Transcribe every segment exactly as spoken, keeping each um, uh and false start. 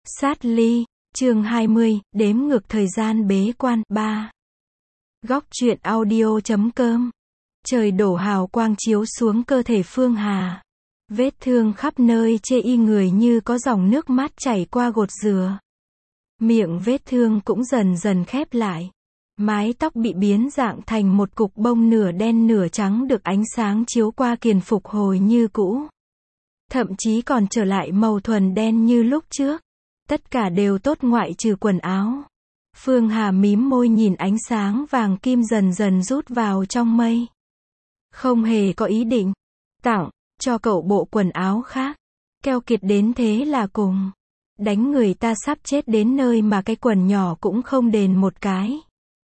Sát ly, chương hai mươi, đếm ngược thời gian bế quan, ba. Góc truyện audio chấm com. Trời đổ hào quang chiếu xuống cơ thể Phương Hà. Vết thương khắp nơi chê y người như có dòng nước mát chảy qua gột dừa. Miệng vết thương cũng dần dần khép lại. Mái tóc bị biến dạng thành một cục bông nửa đen nửa trắng được ánh sáng chiếu qua kiền phục hồi như cũ. Thậm chí còn trở lại màu thuần đen như lúc trước. Tất cả đều tốt ngoại trừ quần áo. Phương Hà mím môi nhìn ánh sáng vàng kim dần dần rút vào trong mây. Không hề có ý định tặng cho cậu bộ quần áo khác. Keo kiệt đến thế là cùng. Đánh người ta sắp chết đến nơi mà cái quần nhỏ cũng không đền một cái.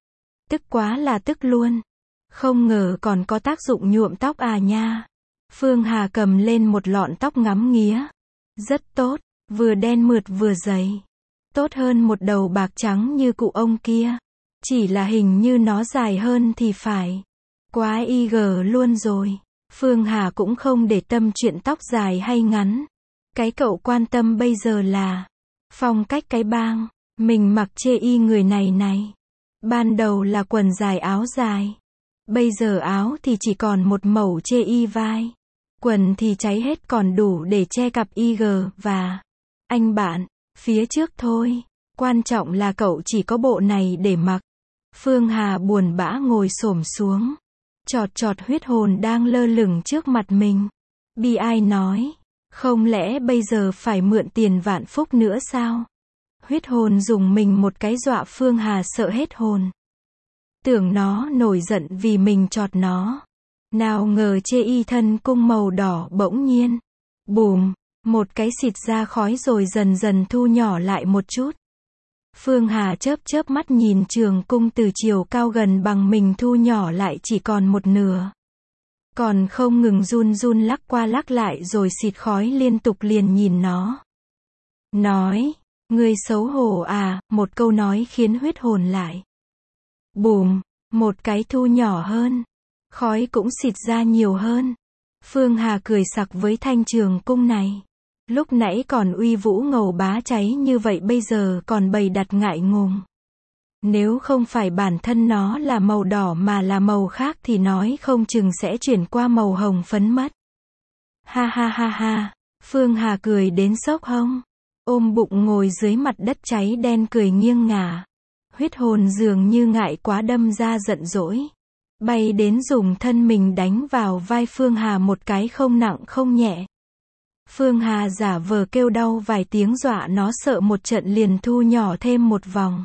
Tức quá là tức luôn. Không ngờ còn có tác dụng nhuộm tóc à nha. Phương Hà cầm lên một lọn tóc ngắm nghía. Rất tốt, vừa đen mượt vừa dày. Tốt hơn một đầu bạc trắng như cụ ông kia. Chỉ là hình như nó dài hơn thì phải. Quá y gờ luôn rồi. Phương Hà cũng không để tâm chuyện tóc dài hay ngắn. Cái cậu quan tâm bây giờ là phong cách cái bang. Mình mặc chê y người này này. Ban đầu là quần dài áo dài. Bây giờ áo thì chỉ còn một mẩu chê y vai. Quần thì cháy hết còn đủ để che cặp i giê và anh bạn, phía trước thôi. Quan trọng là cậu chỉ có bộ này để mặc. Phương Hà buồn bã ngồi xổm xuống. Chọt chọt huyết hồn đang lơ lửng trước mặt mình. Bi ai nói, không lẽ bây giờ phải mượn tiền vạn phúc nữa sao? Huyết hồn dùng mình một cái dọa Phương Hà sợ hết hồn. Tưởng nó nổi giận vì mình chọt nó. Nào ngờ chê y thân cung màu đỏ bỗng nhiên. Bùm, một cái xịt ra khói rồi dần dần thu nhỏ lại một chút. Phương Hà chớp chớp mắt nhìn trường cung từ chiều cao gần bằng mình thu nhỏ lại chỉ còn một nửa. Còn không ngừng run run lắc qua lắc lại rồi xịt khói liên tục liền nhìn nó. Nói, ngươi xấu hổ à, một câu nói khiến huyết hồn lại. Bùm, một cái thu nhỏ hơn. Khói cũng xịt ra nhiều hơn. Phương Hà cười sặc với thanh trường cung này. Lúc nãy còn uy vũ ngầu bá cháy như vậy bây giờ còn bày đặt ngại ngùng. Nếu không phải bản thân nó là màu đỏ mà là màu khác thì nói không chừng sẽ chuyển qua màu hồng phấn mất. Ha ha ha ha, Phương Hà cười đến sốc hông. Ôm bụng ngồi dưới mặt đất cháy đen cười nghiêng ngả. Huyết hồn dường như ngại quá đâm ra giận dỗi. Bay đến dùng thân mình đánh vào vai Phương Hà một cái không nặng không nhẹ. Phương Hà giả vờ kêu đau vài tiếng dọa nó sợ một trận liền thu nhỏ thêm một vòng.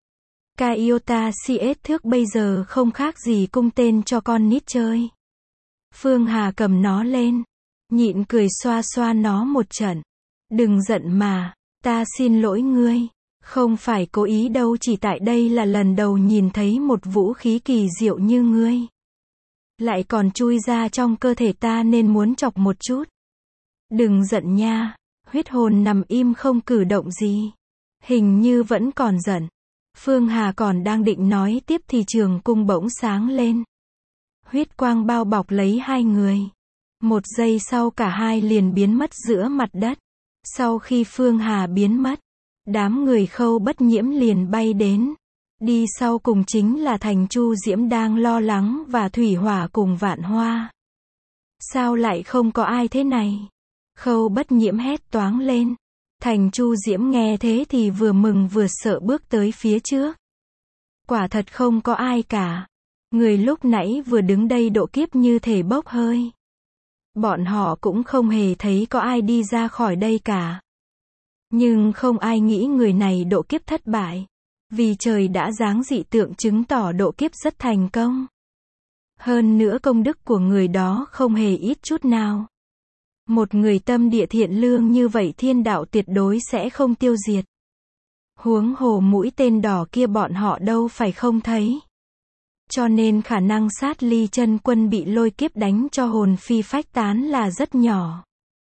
Kaiota xê ét thước bây giờ không khác gì cung tên cho con nít chơi. Phương Hà cầm nó lên. Nhịn cười xoa xoa nó một trận. Đừng giận mà, ta xin lỗi ngươi. Không phải cố ý đâu, chỉ tại đây là lần đầu nhìn thấy một vũ khí kỳ diệu như ngươi. Lại còn chui ra trong cơ thể ta nên muốn chọc một chút. Đừng giận nha. Huyết hồn nằm im không cử động gì. Hình như vẫn còn giận. Phương Hà còn đang định nói tiếp thì trường cung bỗng sáng lên. Huyết quang bao bọc lấy hai người. Một giây sau cả hai liền biến mất giữa mặt đất. Sau khi Phương Hà biến mất, đám người Khâu Bất Nhiễm liền bay đến. Đi sau cùng chính là Thành Chu Diễm đang lo lắng và Thủy Hỏa cùng Vạn Hoa. Sao lại không có ai thế này? Khâu Bất Nhiễm hét toáng lên. Thành Chu Diễm nghe thế thì vừa mừng vừa sợ bước tới phía trước. Quả thật không có ai cả. Người lúc nãy vừa đứng đây độ kiếp như thể bốc hơi. Bọn họ cũng không hề thấy có ai đi ra khỏi đây cả. Nhưng không ai nghĩ người này độ kiếp thất bại. Vì trời đã giáng dị tượng chứng tỏ độ kiếp rất thành công. Hơn nữa công đức của người đó không hề ít chút nào. Một người tâm địa thiện lương như vậy thiên đạo tuyệt đối sẽ không tiêu diệt. Huống hồ mũi tên đỏ kia bọn họ đâu phải không thấy. Cho nên khả năng sát ly chân quân bị lôi kiếp đánh cho hồn phi phách tán là rất nhỏ.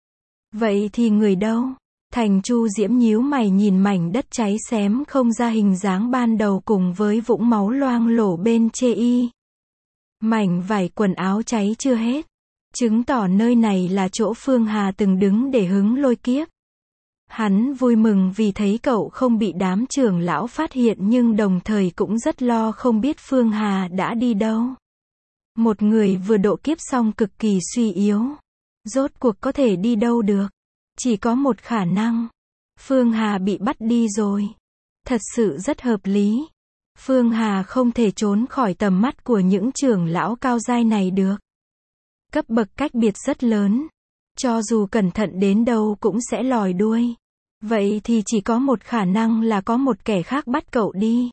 Vậy thì người đâu? Thành Chu Diễm nhíu mày nhìn mảnh đất cháy xém không ra hình dáng ban đầu cùng với vũng máu loang lổ bên chê y. Mảnh vải quần áo cháy chưa hết. Chứng tỏ nơi này là chỗ Phương Hà từng đứng để hứng lôi kiếp. Hắn vui mừng vì thấy cậu không bị đám trưởng lão phát hiện nhưng đồng thời cũng rất lo không biết Phương Hà đã đi đâu. Một người vừa độ kiếp xong cực kỳ suy yếu. Rốt cuộc có thể đi đâu được. Chỉ có một khả năng. Phương Hà bị bắt đi rồi. Thật sự rất hợp lý. Phương Hà không thể trốn khỏi tầm mắt của những trưởng lão cao giai này được. Cấp bậc cách biệt rất lớn. Cho dù cẩn thận đến đâu cũng sẽ lòi đuôi. Vậy thì chỉ có một khả năng là có một kẻ khác bắt cậu đi.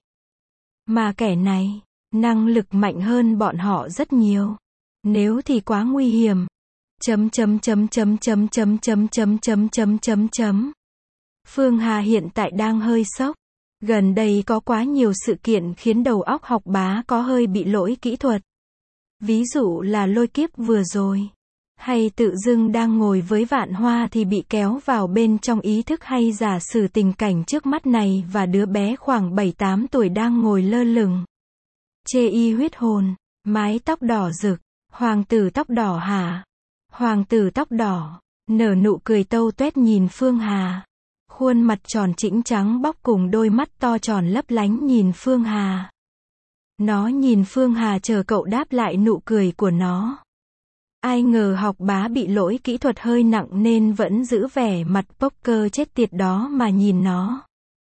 Mà kẻ này, năng lực mạnh hơn bọn họ rất nhiều. Nếu thì quá nguy hiểm. Chấm chấm chấm chấm chấm chấm chấm chấm chấm chấm chấm chấm. Phương Hà hiện tại đang hơi sốc. Gần đây có quá nhiều sự kiện khiến đầu óc học bá có hơi bị lỗi kỹ thuật. Ví dụ là lôi kiếp vừa rồi. Hay tự dưng đang ngồi với Vạn Hoa thì bị kéo vào bên trong ý thức, hay giả sử tình cảnh trước mắt này và đứa bé khoảng bảy tám tuổi đang ngồi lơ lửng. Chê y huyết hồn, mái tóc đỏ rực, hoàng tử tóc đỏ hả? Hoàng tử tóc đỏ, nở nụ cười tâu tuét nhìn Phương Hà. Khuôn mặt tròn trĩnh trắng bóc cùng đôi mắt to tròn lấp lánh nhìn Phương Hà. Nó nhìn Phương Hà chờ cậu đáp lại nụ cười của nó. Ai ngờ học bá bị lỗi kỹ thuật hơi nặng nên vẫn giữ vẻ mặt poker chết tiệt đó mà nhìn nó.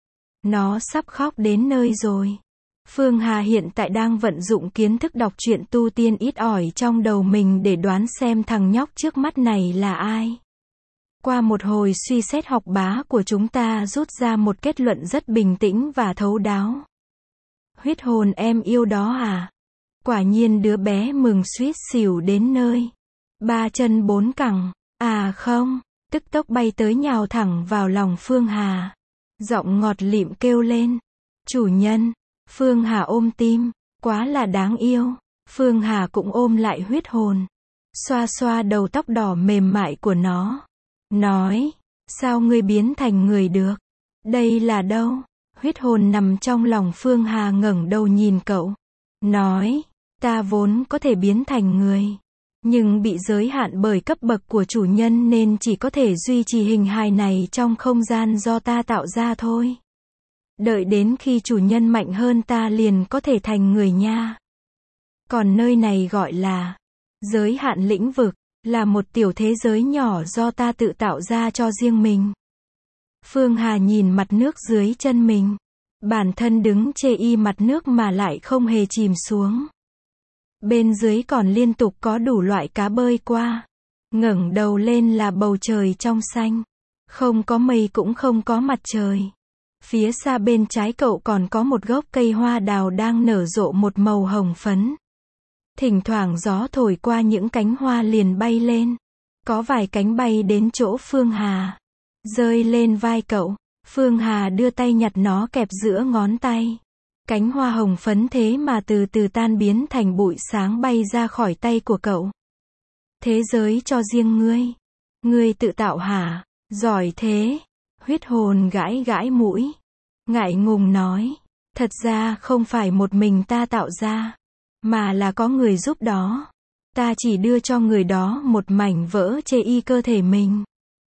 Nó sắp khóc đến nơi rồi. Phương Hà hiện tại đang vận dụng kiến thức đọc truyện tu tiên ít ỏi trong đầu mình để đoán xem thằng nhóc trước mắt này là ai. Qua một hồi suy xét, học bá của chúng ta rút ra một kết luận rất bình tĩnh và thấu đáo. Huyết hồn em yêu đó à? Quả nhiên đứa bé mừng suýt xỉu đến nơi. Ba chân bốn cẳng. À không, tức tốc bay tới nhào thẳng vào lòng Phương Hà. Giọng ngọt lịm kêu lên. Chủ nhân. Phương Hà ôm tim. Quá là đáng yêu. Phương Hà cũng ôm lại huyết hồn. Xoa xoa đầu tóc đỏ mềm mại của nó. Nói. Sao ngươi biến thành người được? Đây là đâu? Huyết hồn nằm trong lòng Phương Hà ngẩng đầu nhìn cậu. Nói. Ta vốn có thể biến thành người. Nhưng bị giới hạn bởi cấp bậc của chủ nhân nên chỉ có thể duy trì hình hài này trong không gian do ta tạo ra thôi. Đợi đến khi chủ nhân mạnh hơn ta liền có thể thành người nha. Còn nơi này gọi là giới hạn lĩnh vực, là một tiểu thế giới nhỏ do ta tự tạo ra cho riêng mình. Phương Hà nhìn mặt nước dưới chân mình. Bản thân đứng chê y mặt nước mà lại không hề chìm xuống. Bên dưới còn liên tục có đủ loại cá bơi qua. Ngẩng đầu lên là bầu trời trong xanh. Không có mây cũng không có mặt trời. Phía xa bên trái cậu còn có một gốc cây hoa đào đang nở rộ một màu hồng phấn. Thỉnh thoảng gió thổi qua những cánh hoa liền bay lên. Có vài cánh bay đến chỗ Phương Hà. Rơi lên vai cậu. Phương Hà đưa tay nhặt nó kẹp giữa ngón tay. Cánh hoa hồng phấn thế mà từ từ tan biến thành bụi sáng bay ra khỏi tay của cậu. Thế giới cho riêng ngươi. Ngươi tự tạo hả? Giỏi thế. Huyết hồn gãi gãi mũi. Ngại ngùng nói. Thật ra không phải một mình ta tạo ra. Mà là có người giúp đó. Ta chỉ đưa cho người đó một mảnh vỡ chê y cơ thể mình.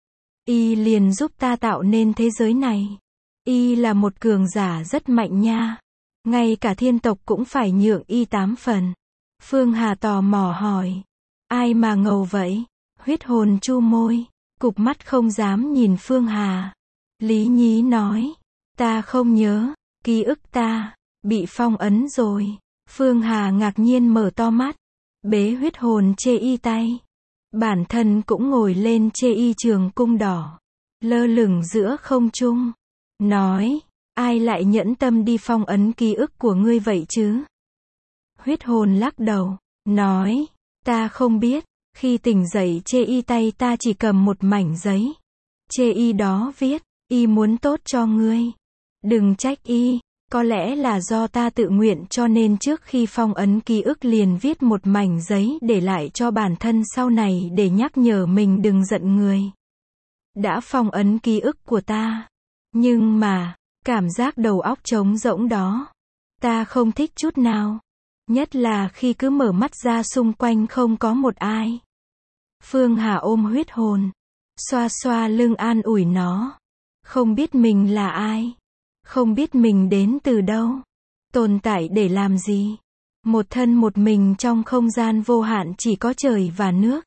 Y liền giúp ta tạo nên thế giới này. Y là một cường giả rất mạnh nha. Ngay cả thiên tộc cũng phải nhượng y tám phần. Phương Hà tò mò hỏi. Ai mà ngầu vậy? Huyết hồn chu môi. Cụp mắt không dám nhìn Phương Hà. Lý nhí nói. Ta không nhớ. Ký ức ta. Bị phong ấn rồi. Phương Hà ngạc nhiên mở to mắt. Bế huyết hồn chê y tay. Bản thân cũng ngồi lên chê y trường cung đỏ. Lơ lửng giữa không trung. Nói. Ai lại nhẫn tâm đi phong ấn ký ức của ngươi vậy chứ? Huyết hồn lắc đầu. Nói. Ta không biết. Khi tỉnh dậy chê y tay ta chỉ cầm một mảnh giấy. Chê y đó viết. Y muốn tốt cho ngươi. Đừng trách y. Có lẽ là do ta tự nguyện cho nên trước khi phong ấn ký ức liền viết một mảnh giấy để lại cho bản thân sau này để nhắc nhở mình đừng giận người. Đã phong ấn ký ức của ta. Nhưng mà, cảm giác đầu óc trống rỗng đó. Ta không thích chút nào. Nhất là khi cứ mở mắt ra xung quanh không có một ai. Phương Hà ôm huyết hồn. Xoa xoa lưng an ủi nó. Không biết mình là ai. Không biết mình đến từ đâu. Tồn tại để làm gì. Một thân một mình trong không gian vô hạn chỉ có trời và nước.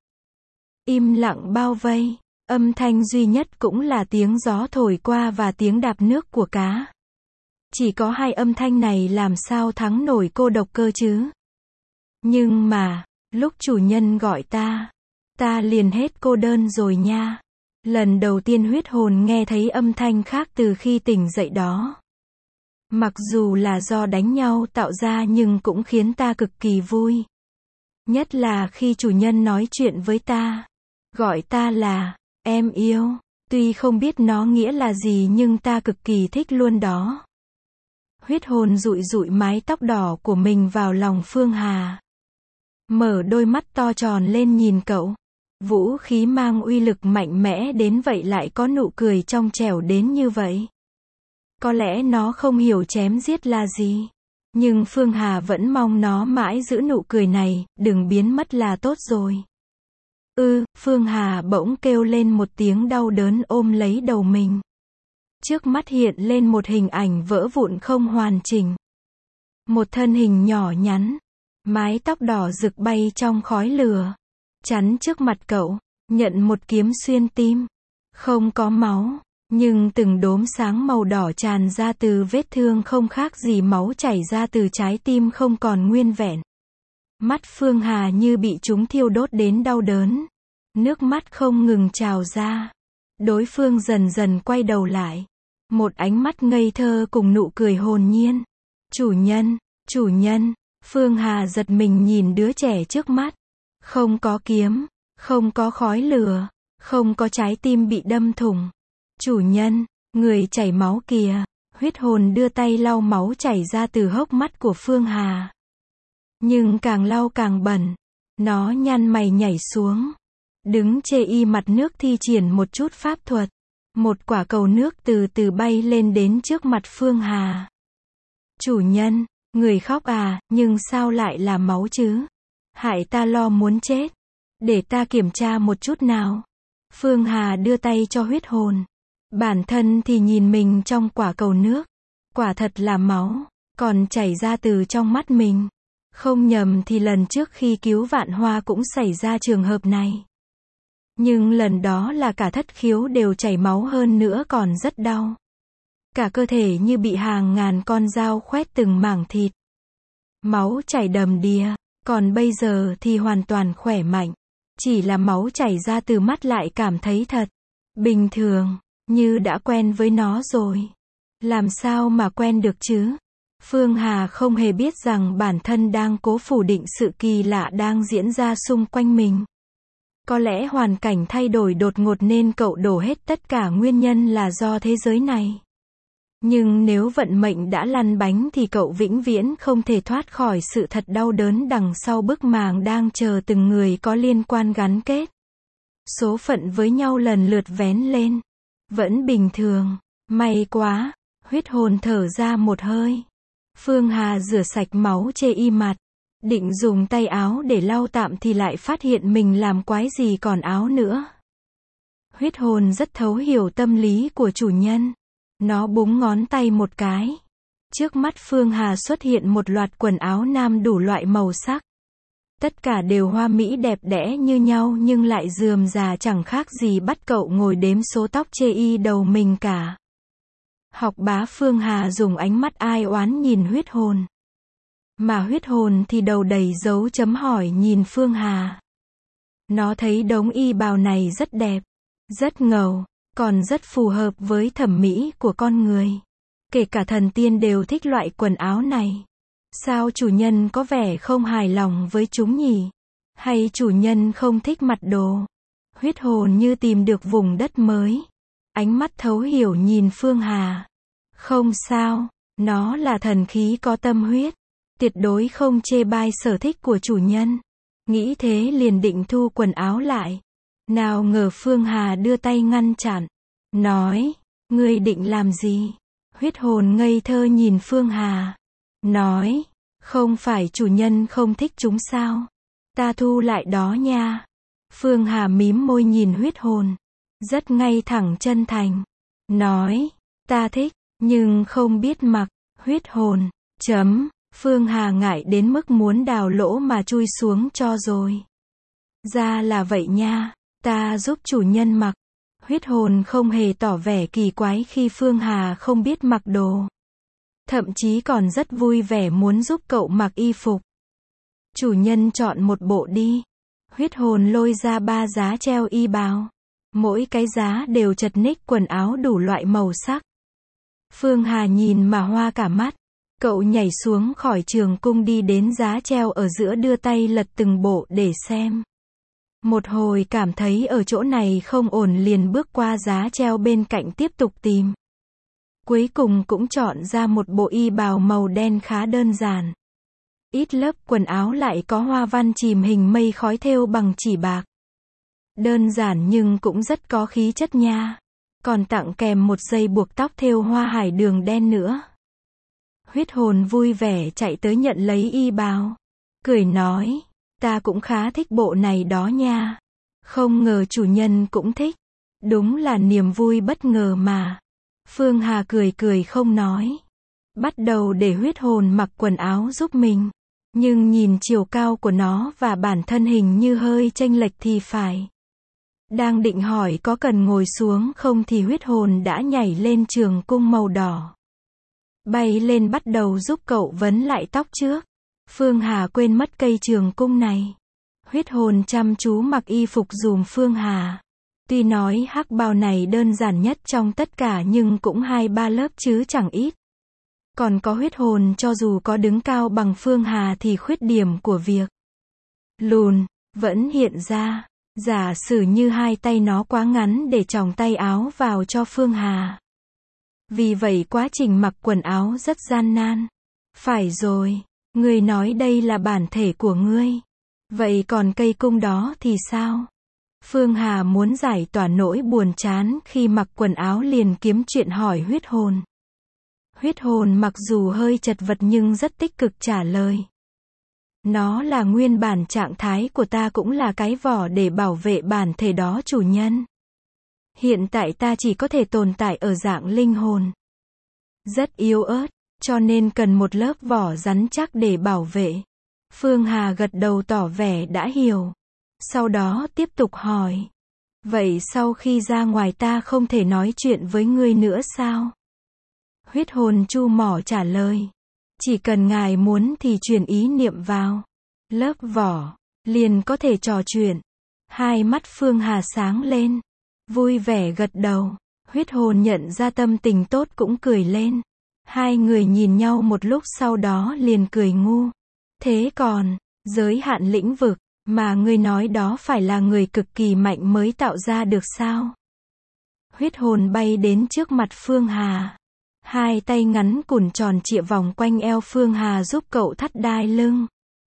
Im lặng bao vây. Âm thanh duy nhất cũng là tiếng gió thổi qua và tiếng đạp nước của cá. Chỉ có hai âm thanh này làm sao thắng nổi cô độc cơ chứ. Nhưng mà, lúc chủ nhân gọi ta, ta liền hết cô đơn rồi nha. Lần đầu tiên huyết hồn nghe thấy âm thanh khác từ khi tỉnh dậy đó. Mặc dù là do đánh nhau tạo ra nhưng cũng khiến ta cực kỳ vui. Nhất là khi chủ nhân nói chuyện với ta. Gọi ta là, em yêu. Tuy không biết nó nghĩa là gì nhưng ta cực kỳ thích luôn đó. Huyết hồn dụi dụi mái tóc đỏ của mình vào lòng Phương Hà. Mở đôi mắt to tròn lên nhìn cậu. Vũ khí mang uy lực mạnh mẽ đến vậy lại có nụ cười trong trẻo đến như vậy. Có lẽ nó không hiểu chém giết là gì. Nhưng Phương Hà vẫn mong nó mãi giữ nụ cười này, đừng biến mất là tốt rồi. Ư, Phương Hà bỗng kêu lên một tiếng đau đớn ôm lấy đầu mình. Trước mắt hiện lên một hình ảnh vỡ vụn không hoàn chỉnh. Một thân hình nhỏ nhắn, mái tóc đỏ rực bay trong khói lửa. Chắn trước mặt cậu, nhận một kiếm xuyên tim. Không có máu, nhưng từng đốm sáng màu đỏ tràn ra từ vết thương không khác gì máu chảy ra từ trái tim không còn nguyên vẹn. Mắt Phương Hà như bị chúng thiêu đốt đến đau đớn. Nước mắt không ngừng trào ra. Đối phương dần dần quay đầu lại. Một ánh mắt ngây thơ cùng nụ cười hồn nhiên. Chủ nhân, chủ nhân, Phương Hà giật mình nhìn đứa trẻ trước mắt. Không có kiếm, không có khói lửa, không có trái tim bị đâm thủng. Chủ nhân, người chảy máu kìa. Huyết hồn đưa tay lau máu chảy ra từ hốc mắt của Phương Hà. Nhưng càng lau càng bẩn. Nó nhăn mày nhảy xuống. Đứng chê y mặt nước thi triển một chút pháp thuật. Một quả cầu nước từ từ bay lên đến trước mặt Phương Hà. Chủ nhân, người khóc à, nhưng sao lại là máu chứ? Hại ta lo muốn chết. Để ta kiểm tra một chút nào. Phương Hà đưa tay cho huyết hồn. Bản thân thì nhìn mình trong quả cầu nước. Quả thật là máu, còn chảy ra từ trong mắt mình. Không nhầm thì lần trước khi cứu Vạn Hoa cũng xảy ra trường hợp này. Nhưng lần đó là cả thất khiếu đều chảy máu hơn nữa còn rất đau. Cả cơ thể như bị hàng ngàn con dao khoét từng mảng thịt. Máu chảy đầm đìa, còn bây giờ thì hoàn toàn khỏe mạnh. Chỉ là máu chảy ra từ mắt lại cảm thấy thật bình thường, như đã quen với nó rồi. Làm sao mà quen được chứ? Phương Hà không hề biết rằng bản thân đang cố phủ định sự kỳ lạ đang diễn ra xung quanh mình. Có lẽ hoàn cảnh thay đổi đột ngột nên cậu đổ hết tất cả nguyên nhân là do thế giới này. Nhưng nếu vận mệnh đã lăn bánh thì cậu vĩnh viễn không thể thoát khỏi sự thật đau đớn đằng sau bức màng đang chờ từng người có liên quan gắn kết. Số phận với nhau lần lượt vén lên. Vẫn bình thường. May quá. Huyết hồn thở ra một hơi. Phương Hà rửa sạch máu chê y mặt. Định dùng tay áo để lau tạm thì lại phát hiện mình làm quái gì còn áo nữa. Huyết hồn rất thấu hiểu tâm lý của chủ nhân. Nó búng ngón tay một cái. Trước mắt Phương Hà xuất hiện một loạt quần áo nam đủ loại màu sắc. Tất cả đều hoa mỹ đẹp đẽ như nhau nhưng lại rườm rà chẳng khác gì bắt cậu ngồi đếm số tóc chê y đầu mình cả. Học bá Phương Hà dùng ánh mắt ai oán nhìn huyết hồn. Mà huyết hồn thì đầu đầy dấu chấm hỏi nhìn Phương Hà. Nó thấy đống y bào này rất đẹp, rất ngầu, còn rất phù hợp với thẩm mỹ của con người. Kể cả thần tiên đều thích loại quần áo này. Sao chủ nhân có vẻ không hài lòng với chúng nhỉ? Hay chủ nhân không thích mặt đồ? Huyết hồn như tìm được vùng đất mới. Ánh mắt thấu hiểu nhìn Phương Hà. Không sao, nó là thần khí có tâm huyết. Tuyệt đối không chê bai sở thích của chủ nhân. Nghĩ thế liền định thu quần áo lại. Nào ngờ Phương Hà đưa tay ngăn chặn. Nói, ngươi định làm gì? Huyết hồn ngây thơ nhìn Phương Hà. Nói, không phải chủ nhân không thích chúng sao? Ta thu lại đó nha. Phương Hà mím môi nhìn huyết hồn. Rất ngay thẳng chân thành. nói, ta thích, nhưng không biết mặc, huyết hồn, chấm, Phương Hà ngại đến mức muốn đào lỗ mà chui xuống cho rồi. Ra là vậy nha, ta giúp chủ nhân mặc. Huyết hồn không hề tỏ vẻ kỳ quái khi Phương Hà không biết mặc đồ. Thậm chí còn rất vui vẻ muốn giúp cậu mặc y phục. Chủ nhân chọn một bộ đi. Huyết hồn lôi ra ba giá treo y bào. Mỗi cái giá đều chật ních quần áo đủ loại màu sắc. Phương Hà nhìn mà hoa cả mắt. Cậu nhảy xuống khỏi trường cung đi đến giá treo ở giữa đưa tay lật từng bộ để xem. Một hồi cảm thấy ở chỗ này không ổn liền bước qua giá treo bên cạnh tiếp tục tìm. Cuối cùng cũng chọn ra một bộ y bào màu đen khá đơn giản. Ít lớp quần áo lại có hoa văn chìm hình mây khói thêu bằng chỉ bạc. Đơn giản nhưng cũng rất có khí chất nha. Còn tặng kèm một dây buộc tóc thêu hoa hải đường đen nữa. Huyết hồn vui vẻ chạy tới nhận lấy y bào. Cười nói, ta cũng khá thích bộ này đó nha. Không ngờ chủ nhân cũng thích. Đúng là niềm vui bất ngờ mà. Phương Hà cười cười không nói. Bắt đầu để huyết hồn mặc quần áo giúp mình. Nhưng nhìn chiều cao của nó và bản thân hình như hơi chênh lệch thì phải. Đang định hỏi có cần ngồi xuống không thì huyết hồn đã nhảy lên trường cung màu đỏ. Bay lên bắt đầu giúp cậu vấn lại tóc trước. Phương Hà quên mất cây trường cung này. Huyết hồn chăm chú mặc y phục dùm Phương Hà. Tuy nói hắc bào này đơn giản nhất trong tất cả nhưng cũng hai ba lớp chứ chẳng ít. Còn có huyết hồn cho dù có đứng cao bằng Phương Hà thì khuyết điểm của việc lùn vẫn hiện ra. Giả sử như hai tay nó quá ngắn để chòng tay áo vào cho Phương Hà. Vì vậy quá trình mặc quần áo rất gian nan. Phải rồi, ngươi nói đây là bản thể của ngươi. Vậy còn cây cung đó thì sao? Phương Hà muốn giải tỏa nỗi buồn chán khi mặc quần áo liền kiếm chuyện hỏi huyết hồn. Huyết hồn mặc dù hơi chật vật nhưng rất tích cực trả lời. Nó là nguyên bản trạng thái của ta cũng là cái vỏ để bảo vệ bản thể đó chủ nhân. Hiện tại ta chỉ có thể tồn tại ở dạng linh hồn. Rất yếu ớt, cho nên cần một lớp vỏ rắn chắc để bảo vệ. Phương Hà gật đầu tỏ vẻ đã hiểu. Sau đó tiếp tục hỏi. Vậy sau khi ra ngoài ta không thể nói chuyện với ngươi nữa sao? Huyết hồn chu mỏ trả lời. Chỉ cần ngài muốn thì truyền ý niệm vào lớp vỏ, liền có thể trò chuyện. Hai mắt Phương Hà sáng lên. Vui vẻ gật đầu. Huyết hồn nhận ra tâm tình tốt cũng cười lên. Hai người nhìn nhau một lúc sau đó liền cười ngu. Thế còn, giới hạn lĩnh vực, mà ngươi nói đó phải là người cực kỳ mạnh mới tạo ra được sao? Huyết hồn bay đến trước mặt Phương Hà. Hai tay ngắn cùn tròn trịa vòng quanh eo Phương Hà giúp cậu thắt đai lưng.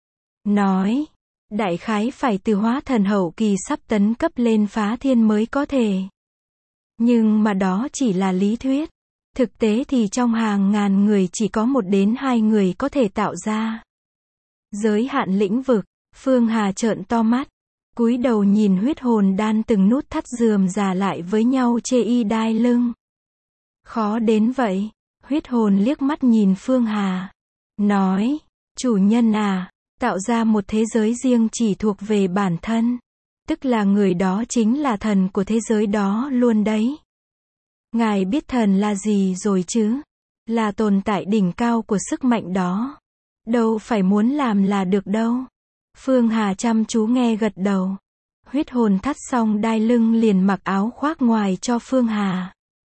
Nói, đại khái phải từ hóa thần hậu kỳ sắp tấn cấp lên phá thiên mới có thể. Nhưng mà đó chỉ là lý thuyết. Thực tế thì trong hàng ngàn người chỉ có một đến hai người có thể tạo ra. Giới hạn lĩnh vực, Phương Hà trợn to mắt. Cúi đầu nhìn huyết hồn đan từng nút thắt rườm rà lại với nhau chê y đai lưng. Khó đến vậy. Huyết hồn liếc mắt nhìn Phương Hà. Nói, chủ nhân à, tạo ra một thế giới riêng chỉ thuộc về bản thân. Tức là người đó chính là thần của thế giới đó luôn đấy. Ngài biết thần là gì rồi chứ? Là tồn tại đỉnh cao của sức mạnh đó. Đâu phải muốn làm là được đâu. Phương Hà chăm chú nghe gật đầu. Huyết hồn thắt xong đai lưng liền mặc áo khoác ngoài cho Phương Hà.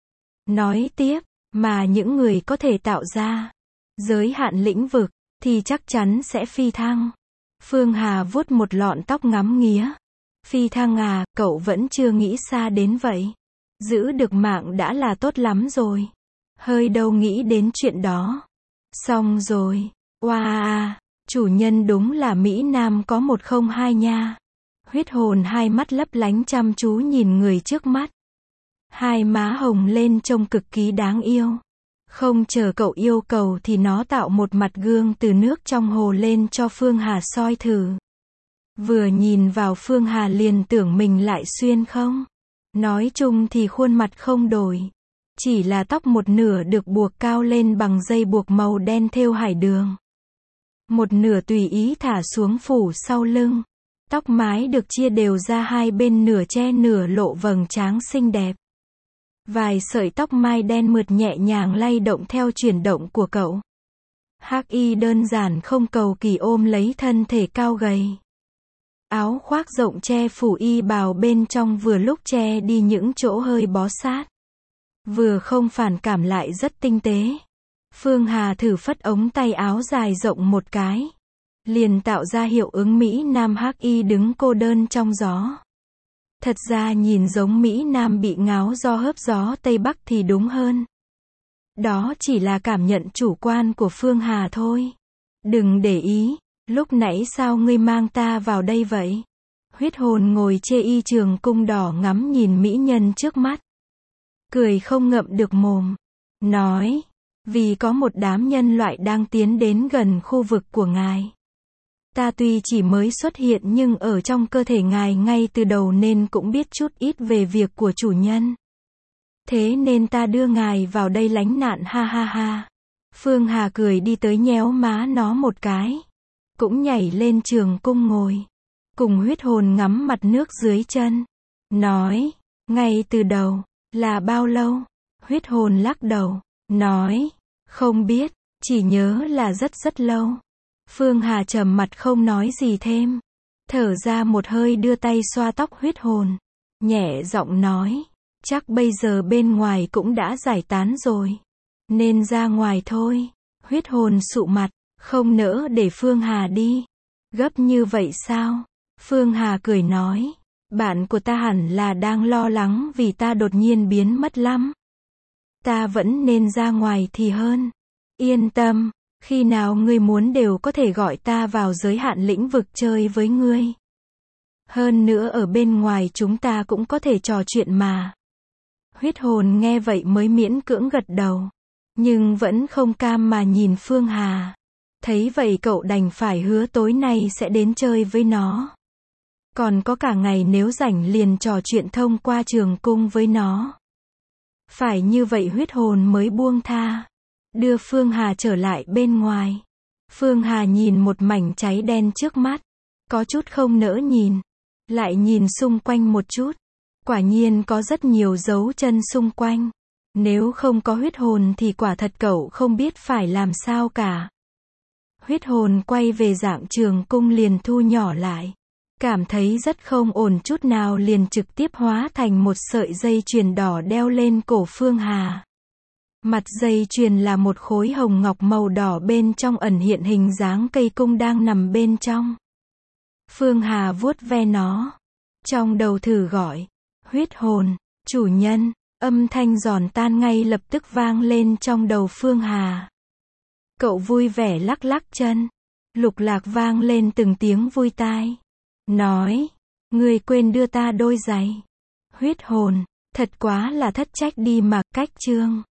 Nói tiếp, mà những người có thể tạo ra giới hạn lĩnh vực, thì chắc chắn sẽ phi thăng. Phương Hà vuốt một lọn tóc ngắm nghía. Phi thăng à, cậu vẫn chưa nghĩ xa đến vậy. Giữ được mạng đã là tốt lắm rồi. Hơi đâu nghĩ đến chuyện đó. Xong rồi. Wow, chủ nhân đúng là Mỹ Nam có một không hai nha. Huyết hồn hai mắt lấp lánh chăm chú nhìn người trước mắt. Hai má hồng lên trông cực kỳ đáng yêu. Không chờ cậu yêu cầu thì nó tạo một mặt gương từ nước trong hồ lên cho Phương Hà soi thử. Vừa nhìn vào Phương Hà liền tưởng mình lại xuyên không. Nói chung thì khuôn mặt không đổi. Chỉ là tóc một nửa được buộc cao lên bằng dây buộc màu đen thêu hải đường. Một nửa tùy ý thả xuống phủ sau lưng. Tóc mái được chia đều ra hai bên, nửa che nửa lộ vầng trán xinh đẹp. Vài sợi tóc mai đen mượt nhẹ nhàng lay động theo chuyển động của cậu. Hắc y đơn giản không cầu kỳ ôm lấy thân thể cao gầy. Áo khoác rộng che phủ y bào bên trong, vừa lúc che đi những chỗ hơi bó sát, vừa không phản cảm lại rất tinh tế. Phương Hà thử phất ống tay áo dài rộng một cái, liền tạo ra hiệu ứng Mỹ Nam hắc y đứng cô đơn trong gió. Thật ra nhìn giống Mỹ Nam bị ngáo do hớp gió Tây Bắc thì đúng hơn. Đó chỉ là cảm nhận chủ quan của Phương Hà thôi. Đừng để ý, lúc nãy sao ngươi mang ta vào đây vậy? Huyết hồn ngồi chê y trường cung đỏ ngắm nhìn mỹ nhân trước mắt. Cười không ngậm được mồm. Nói, vì có một đám nhân loại đang tiến đến gần khu vực của ngài. Ta tuy chỉ mới xuất hiện nhưng ở trong cơ thể ngài ngay từ đầu nên cũng biết chút ít về việc của chủ nhân. Thế nên ta đưa ngài vào đây lánh nạn, ha ha ha. Phương Hà cười đi tới nhéo má nó một cái. Cũng nhảy lên trường cung ngồi. Cùng huyết hồn ngắm mặt nước dưới chân. Nói, ngay từ đầu, là bao lâu? Huyết hồn lắc đầu. Nói, không biết, chỉ nhớ là rất rất lâu. Phương Hà trầm mặt không nói gì thêm. Thở ra một hơi đưa tay xoa tóc huyết hồn. Nhẹ giọng nói, chắc bây giờ bên ngoài cũng đã giải tán rồi. Nên ra ngoài thôi. Huyết hồn sụ mặt, không nỡ để Phương Hà đi. Gấp như vậy sao? Phương Hà cười nói, bạn của ta hẳn là đang lo lắng vì ta đột nhiên biến mất lắm. Ta vẫn nên ra ngoài thì hơn. Yên tâm, khi nào ngươi muốn đều có thể gọi ta vào giới hạn lĩnh vực chơi với ngươi. Hơn nữa ở bên ngoài chúng ta cũng có thể trò chuyện mà. Huyết hồn nghe vậy mới miễn cưỡng gật đầu. Nhưng vẫn không cam mà nhìn Phương Hà. Thấy vậy cậu đành phải hứa tối nay sẽ đến chơi với nó. Còn có cả ngày nếu rảnh liền trò chuyện thông qua trường cung với nó. Phải như vậy huyết hồn mới buông tha. Đưa Phương Hà trở lại bên ngoài. Phương Hà nhìn một mảnh cháy đen trước mắt. Có chút không nỡ nhìn. Lại nhìn xung quanh một chút. Quả nhiên có rất nhiều dấu chân xung quanh. Nếu không có huyết hồn thì quả thật cậu không biết phải làm sao cả. Huyết hồn quay về dạng trường cung liền thu nhỏ lại. Cảm thấy rất không ổn chút nào liền trực tiếp hóa thành một sợi dây chuyền đỏ đeo lên cổ Phương Hà. Mặt dây chuyền là một khối hồng ngọc màu đỏ, bên trong ẩn hiện hình dáng cây cung đang nằm bên trong. Phương Hà vuốt ve nó. Trong đầu thử gọi, huyết hồn, chủ nhân, âm thanh giòn tan ngay lập tức vang lên trong đầu Phương Hà. Cậu vui vẻ lắc lắc chân. Lục lạc vang lên từng tiếng vui tai. Nói, ngươi quên đưa ta đôi giày. Huyết hồn, thật quá là thất trách đi mà, cách chương.